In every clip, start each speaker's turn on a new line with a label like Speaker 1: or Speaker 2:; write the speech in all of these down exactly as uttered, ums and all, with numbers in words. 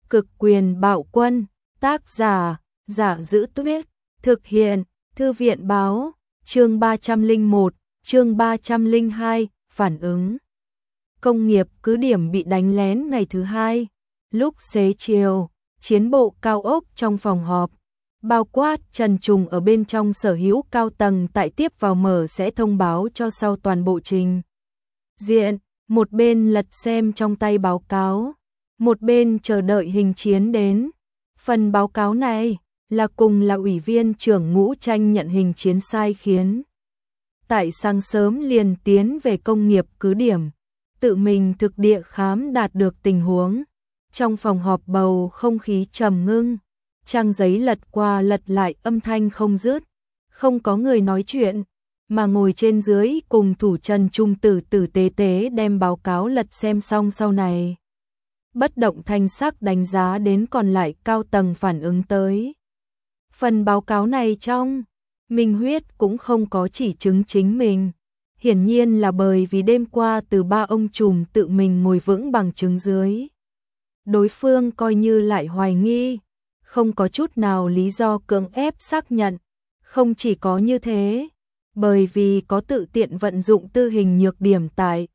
Speaker 1: Cực quyền bạo quân, tác giả, Giả Giữ Tuyết, thực hiện, Thư viện báo, chương ba trăm lẻ một, chương ba trăm lẻ hai, phản ứng. Công nghiệp cứ điểm bị đánh lén ngày thứ hai, lúc xế chiều, chiến bộ cao ốc trong phòng họp, bao quát Trần Trùng ở bên trong sở hữu cao tầng tại tiếp vào mở sẽ thông báo cho sau toàn bộ trình diện, một bên lật xem trong tay báo cáo, một bên chờ đợi Hình Chiến đến. Phần báo cáo này là cùng là ủy viên trưởng Ngũ Tranh nhận Hình Chiến sai khiến. Tại sáng sớm liền tiến về công nghiệp cứ điểm, tự mình thực địa khám đạt được tình huống. Trong phòng họp bầu không khí trầm ngưng, trang giấy lật qua lật lại âm thanh không dứt, không có người nói chuyện, mà ngồi trên dưới cùng thủ Trần Trung tử tử tế tế đem báo cáo lật xem xong sau này. Bất động thanh sắc đánh giá đến còn lại cao tầng phản ứng tới. Phần báo cáo này trong, Minh Huyết cũng không có chỉ chứng chính mình. Hiển nhiên là bởi vì đêm qua từ ba ông trùm tự mình ngồi vững bằng chứng dưới. Đối phương coi như lại hoài nghi, không có chút nào lý do cưỡng ép xác nhận. Không chỉ có như thế, bởi vì có tự tiện vận dụng tư hình nhược điểm tại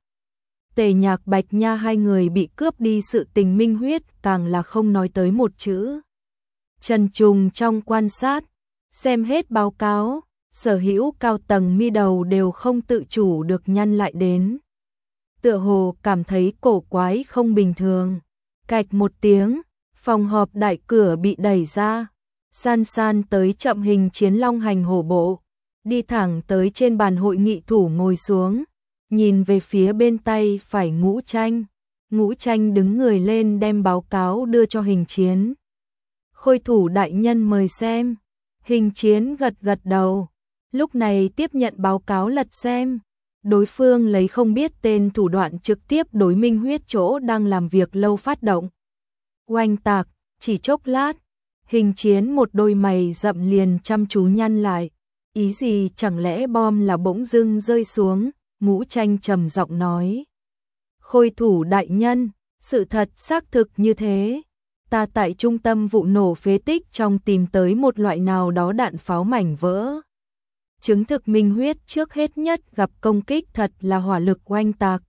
Speaker 1: Tề Nhạc Bạch Nha hai người bị cướp đi sự tình Minh Huyết càng là không nói tới một chữ. Trần Trùng trong quan sát, xem hết báo cáo, sở hữu cao tầng mi đầu đều không tự chủ được nhăn lại đến. Tựa hồ cảm thấy cổ quái không bình thường. Cạch một tiếng, phòng họp đại cửa bị đẩy ra. San San tới chậm Hình Chiến long hành hổ bộ, đi thẳng tới trên bàn hội nghị thủ ngồi xuống, nhìn về phía bên tay phải Ngũ Tranh. Ngũ Tranh đứng người lên đem báo cáo đưa cho Hình Chiến. Khôi thủ đại nhân mời xem. Hình Chiến gật gật đầu, lúc này tiếp nhận báo cáo lật xem. Đối phương lấy không biết tên thủ đoạn trực tiếp đối Minh Huyết chỗ đang làm việc lâu phát động. Oanh tạc, chỉ chốc lát, Hình Chiến một đôi mày rậm liền chăm chú nhăn lại. Ý gì, chẳng lẽ bom là bỗng dưng rơi xuống? Ngũ Tranh trầm giọng nói. Khôi thủ đại nhân, sự thật xác thực như thế. Ta tại trung tâm vụ nổ phế tích trong tìm tới một loại nào đó đạn pháo mảnh vỡ. Chứng thực Minh Huyết trước hết nhất gặp công kích thật là hỏa lực oanh tạc.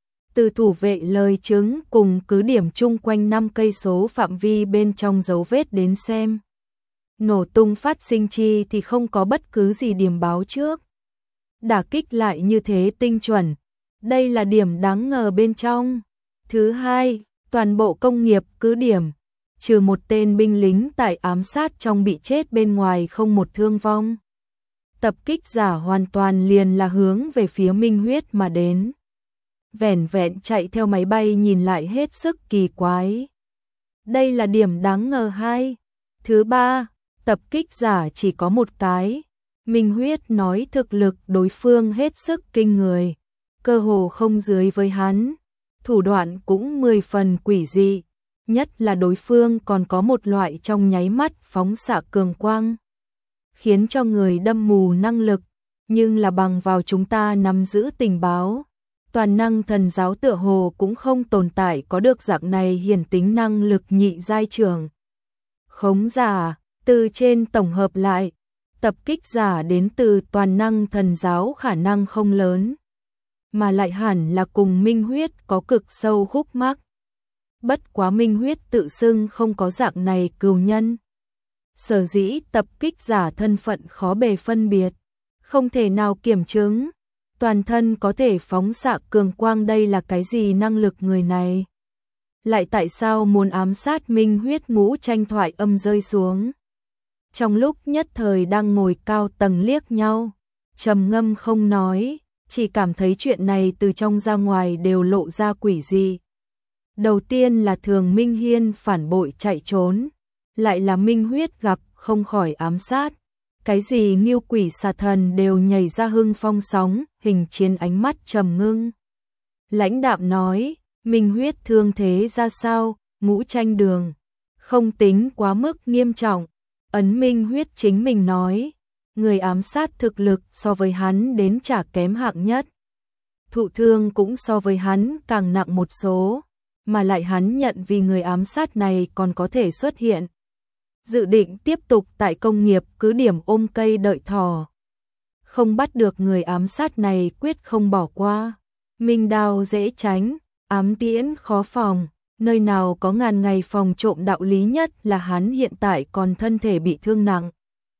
Speaker 1: Từ thủ vệ lời chứng cùng cứ điểm chung quanh năm cây số phạm vi bên trong dấu vết đến xem. Nổ tung phát sinh chi thì không có bất cứ gì điểm báo trước. Đả kích lại như thế tinh chuẩn. Đây là điểm đáng ngờ bên trong. Thứ hai, toàn bộ công nghiệp cứ điểm, trừ một tên binh lính tại ám sát trong bị chết bên ngoài không một thương vong. Tập kích giả hoàn toàn liền là hướng về phía Minh Huyết mà đến. Vẻn vẹn chạy theo máy bay nhìn lại hết sức kỳ quái. Đây là điểm đáng ngờ hai. Thứ ba, tập kích giả chỉ có một cái. Minh Huyết nói thực lực đối phương hết sức kinh người, cơ hồ không dưới với hắn, thủ đoạn cũng mười phần quỷ dị, nhất là đối phương còn có một loại trong nháy mắt phóng xạ cường quang, khiến cho người đâm mù năng lực, nhưng là bằng vào chúng ta nắm giữ tình báo, toàn năng thần giáo tựa hồ cũng không tồn tại có được dạng này hiển tính năng lực nhị giai trưởng. Khống giả, từ trên tổng hợp lại, tập kích giả đến từ toàn năng thần giáo khả năng không lớn, mà lại hẳn là cùng Minh Huyết có cực sâu khúc mắc. Bất quá Minh Huyết tự xưng không có dạng này cừu nhân. Sở dĩ tập kích giả thân phận khó bề phân biệt, không thể nào kiểm chứng, toàn thân có thể phóng xạ cường quang, đây là cái gì năng lực người này? Lại tại sao muốn ám sát Minh Huyết? Ngũ Tranh thoại âm rơi xuống. Trong lúc nhất thời đang ngồi cao tầng liếc nhau, trầm ngâm không nói, chỉ cảm thấy chuyện này từ trong ra ngoài đều lộ ra quỷ dị. Đầu tiên là Thường Minh Hiên phản bội chạy trốn, lại là Minh Huyết gặp không khỏi ám sát. Cái gì nghiêu quỷ xà thần đều nhảy ra hưng phong sóng. Hình Chiến ánh mắt trầm ngưng, lãnh đạm nói, Minh Huyết thương thế ra sao? Ngũ Tranh đường, không tính quá mức nghiêm trọng. Ấn Minh Huyết chính mình nói, người ám sát thực lực so với hắn đến chả kém hạng nhất. Thụ thương cũng so với hắn càng nặng một số. mà lại hắn nhận vì người ám sát này còn có thể xuất hiện. Dự định tiếp tục tại công nghiệp cứ điểm ôm cây đợi thỏ. Không bắt được người ám sát này quyết không bỏ qua. Minh đao dễ tránh, ám tiễn khó phòng, nơi nào có ngàn ngày phòng trộm đạo lý nhất là hắn hiện tại còn thân thể bị thương nặng.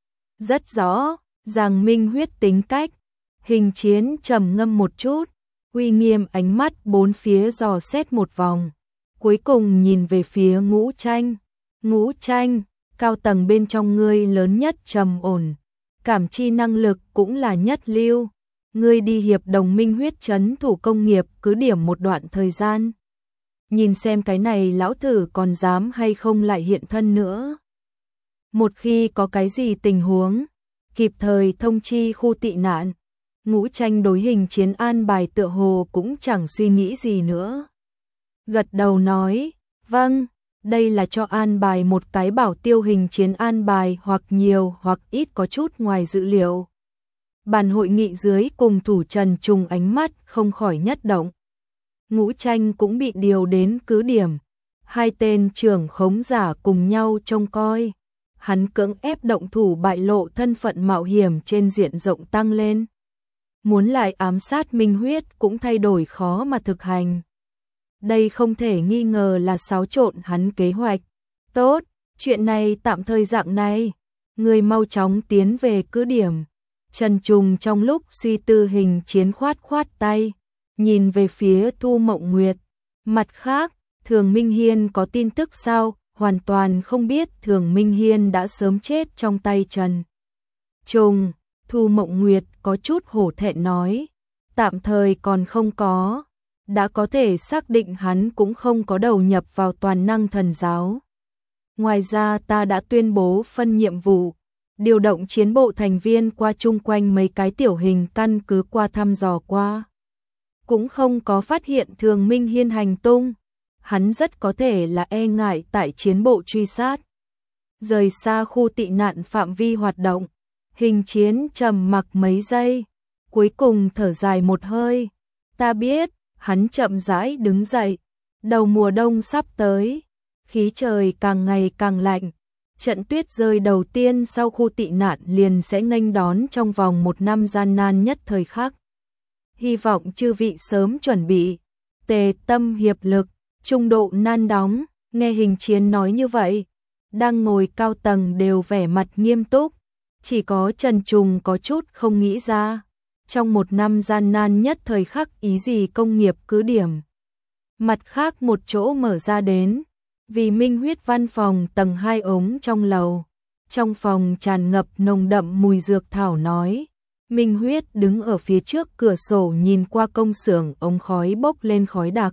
Speaker 1: Rất rõ, Giang Minh Huyết tính cách. Hình Chiến trầm ngâm một chút, uy nghiêm ánh mắt bốn phía dò xét một vòng, cuối cùng nhìn về phía Ngũ Tranh. Ngũ Tranh, cao tầng bên trong ngươi lớn nhất trầm ổn, cảm chi năng lực cũng là nhất lưu. Ngươi đi hiệp đồng Minh Huyết trấn thủ công nghiệp cứ điểm một đoạn thời gian. Nhìn xem cái này lão tử còn dám hay không lại hiện thân nữa. Một khi có cái gì tình huống, kịp thời thông chi khu tị nạn. Ngũ Tranh đối Hình Chiến an bài tựa hồ cũng chẳng suy nghĩ gì nữa. Gật đầu nói, vâng, đây là cho an bài một cái bảo tiêu. Hình Chiến an bài hoặc nhiều hoặc ít có chút ngoài dự liệu. Bàn hội nghị dưới cùng thủ Trần Trùng ánh mắt không khỏi nhất động. Ngũ Tranh cũng bị điều đến cứ điểm. Hai tên trưởng khống giả cùng nhau trông coi. Hắn cưỡng ép động thủ bại lộ thân phận mạo hiểm trên diện rộng tăng lên. Muốn lại ám sát Minh Huyết cũng thay đổi khó mà thực hành. Đây không thể nghi ngờ là xáo trộn hắn kế hoạch. Tốt, chuyện này tạm thời dạng này. Người mau chóng tiến về cứ điểm. Trần Trùng trong lúc suy tư Hình Chiến khoát khoát tay, nhìn về phía Thu Mộng Nguyệt. Mặt khác, Thường Minh Hiên có tin tức sao? Hoàn toàn không biết Thường Minh Hiên đã sớm chết trong tay Trần Trùng. Thu Mộng Nguyệt có chút hổ thẹn nói, tạm thời còn không có, đã có thể xác định hắn cũng không có đầu nhập vào toàn năng thần giáo. Ngoài ra ta đã tuyên bố phân nhiệm vụ, điều động chiến bộ thành viên qua chung quanh mấy cái tiểu hình căn cứ qua thăm dò qua. Cũng không có phát hiện Thường Minh Hiên hành tung, hắn rất có thể là e ngại tại chiến bộ truy sát. Rời xa khu tị nạn phạm vi hoạt động. Hình Chiến trầm mặc mấy giây, cuối cùng thở dài một hơi. Ta biết, hắn chậm rãi đứng dậy. Đầu mùa đông sắp tới, khí trời càng ngày càng lạnh. Trận tuyết rơi đầu tiên sau khu tị nạn liền sẽ nghênh đón trong vòng một năm gian nan nhất thời khắc. Hy vọng chư vị sớm chuẩn bị, tề tâm hiệp lực, trung độ nan đóng. Nghe Hình Chiến nói như vậy, đang ngồi cao tầng đều vẻ mặt nghiêm túc. Chỉ có Trần Trùng có chút không nghĩ ra, trong một năm gian nan nhất thời khắc ý gì công nghiệp cứ điểm. Mặt khác một chỗ mở ra đến, vì Minh Huyết văn phòng tầng hai ống trong lầu. Trong phòng tràn ngập nồng đậm mùi dược thảo nói, Minh Huyết đứng ở phía trước cửa sổ nhìn qua công xưởng ống khói bốc lên khói đặc.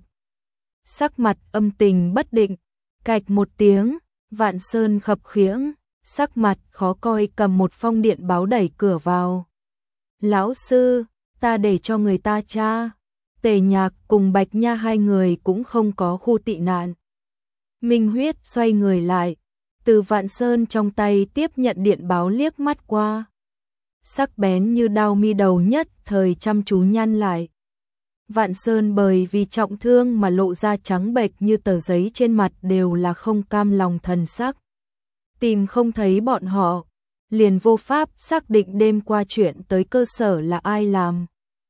Speaker 1: Sắc mặt âm tình bất định, cạch một tiếng, Vạn Sơn khập khiễng. Sắc mặt khó coi cầm một phong điện báo đẩy cửa vào. Lão sư, ta để cho người ta tra. Tề Nhạc cùng Bạch Nha hai người cũng không có khu tị nạn. Minh Huyết xoay người lại, từ Vạn Sơn trong tay tiếp nhận điện báo liếc mắt qua. Sắc bén như đao mi đầu nhất thời chăm chú nhăn lại. Vạn Sơn bởi vì trọng thương mà lộ ra trắng bệch như tờ giấy trên mặt đều là không cam lòng thần sắc. Tìm không thấy bọn họ, liền vô pháp xác định đêm qua chuyện tới cơ sở là ai làm.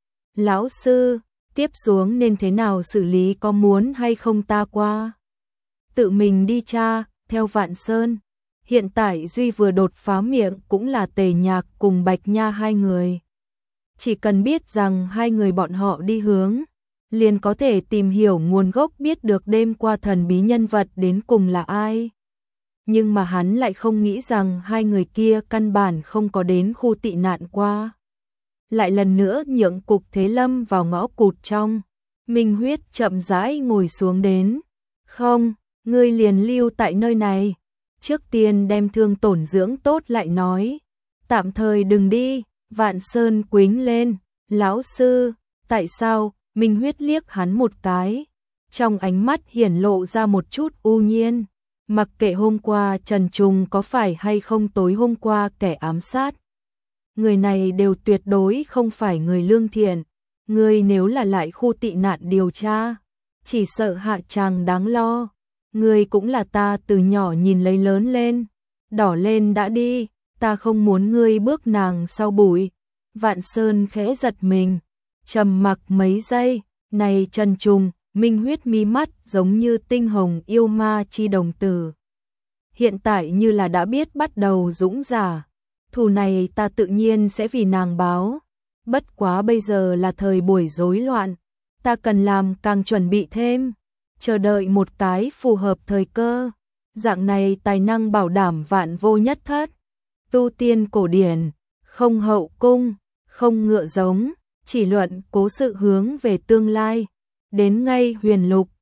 Speaker 1: Lão sư, tiếp xuống nên thế nào xử lý, có muốn hay không ta qua? Tự mình đi tra, theo Vạn Sơn. Hiện tại duy vừa đột phá miệng cũng là Tề Nhạc cùng Bạch Nha hai người. Chỉ cần biết rằng hai người bọn họ đi hướng, liền có thể tìm hiểu nguồn gốc, biết được đêm qua thần bí nhân vật đến cùng là ai. Nhưng mà hắn lại không nghĩ rằng hai người kia căn bản không có đến khu tị nạn qua. Lại lần nữa nhượng Cục Thế Lâm vào ngõ cụt trong. Minh Huyết chậm rãi ngồi xuống đến. Không, ngươi liền lưu tại nơi này. Trước tiên đem thương tổn dưỡng tốt lại nói. Tạm thời đừng đi. Vạn Sơn quính lên. Lão sư, tại sao? Minh Huyết liếc hắn một cái. Trong ánh mắt hiển lộ ra một chút u nhiên. Mặc kệ hôm qua Trần Trùng có phải hay không tối hôm qua kẻ ám sát. Người này đều tuyệt đối không phải người lương thiện. Người nếu là lại khu tị nạn điều tra, chỉ sợ hạ chàng đáng lo. Ngươi cũng là ta từ nhỏ nhìn lấy lớn lên, đỏ lên đã đi, ta không muốn ngươi bước nàng sau bụi. Vạn Sơn khẽ giật mình, trầm mặc mấy giây, này Trần Trùng, Minh Huyết mi mắt giống như tinh hồng yêu ma chi đồng tử. Hiện tại như là đã biết bắt đầu dũng giả, thù này ta tự nhiên sẽ vì nàng báo. Bất quá bây giờ là thời buổi rối loạn, ta cần làm càng chuẩn bị thêm, chờ đợi một cái phù hợp thời cơ. Dạng này tài năng bảo đảm vạn vô nhất thất. Tu tiên cổ điển, không hậu cung, không ngựa giống, chỉ luận cố sự hướng về tương lai. Đến ngay huyền lục,